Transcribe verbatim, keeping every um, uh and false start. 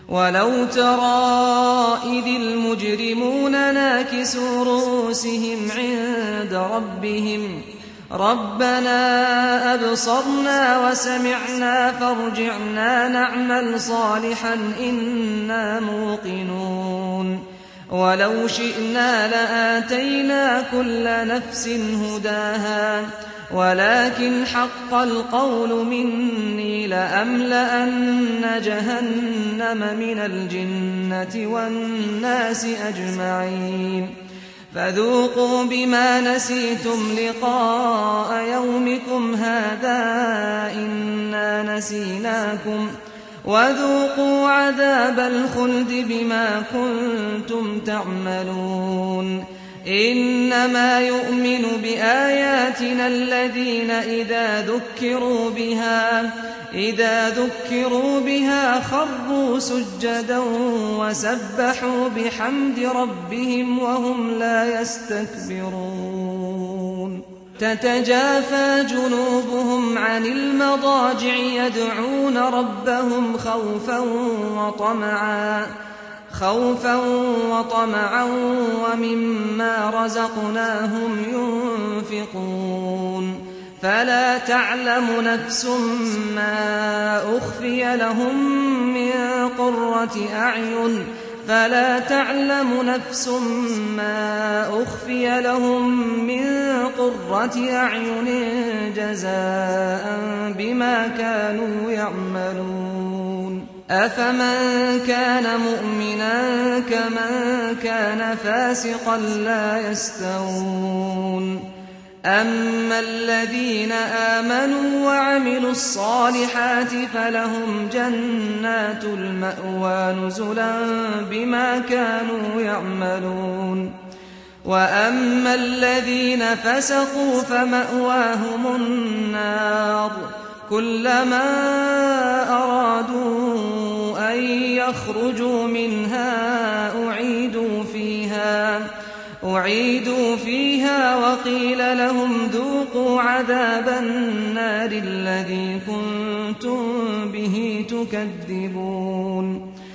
ولو ترى إذ المجرمون ناكسوا رؤوسهم عند ربهم ربنا أبصرنا وسمعنا فارجعنا نعمل صالحا إنا موقنون ولو شئنا لآتينا كل نفس هداها ولكن حق القول مني لأملأن جهنم من الجنة والناس أجمعين فذوقوا بما نسيتم لقاء يومكم هذا إنا نسيناكم وذوقوا عذاب الخلد بما كنتم تعملون إنما يؤمن بآياتنا الذين إذا ذكروا بها إذا ذكروا بها خروا سجدا وسبحوا بحمد ربهم وهم لا يستكبرون تتجافى جنوبهم عن المضاجع يدعون ربهم خوفا وطمعا خوفا وطمعا ومما رزقناهم ينفقون فلا تعلم نفس ما أخفي لهم من قرة أعين فلا تعلم نفس ما أخفي لهم من قرة أعين جزاء بما كانوا يعملون أفمن كان مؤمنا كمن كان فاسقا لا يستوون أما الذين آمنوا وعملوا الصالحات فلهم جنات المأوى نزلا بما كانوا يعملون وأما الذين فسقوا فمأواهم النار كلما أرادوا أن يخرجوا منها أعيدوا فيها أعيدوا فيها وقيل لهم ذوقوا عذاب النار الذي كنتم به تكذبون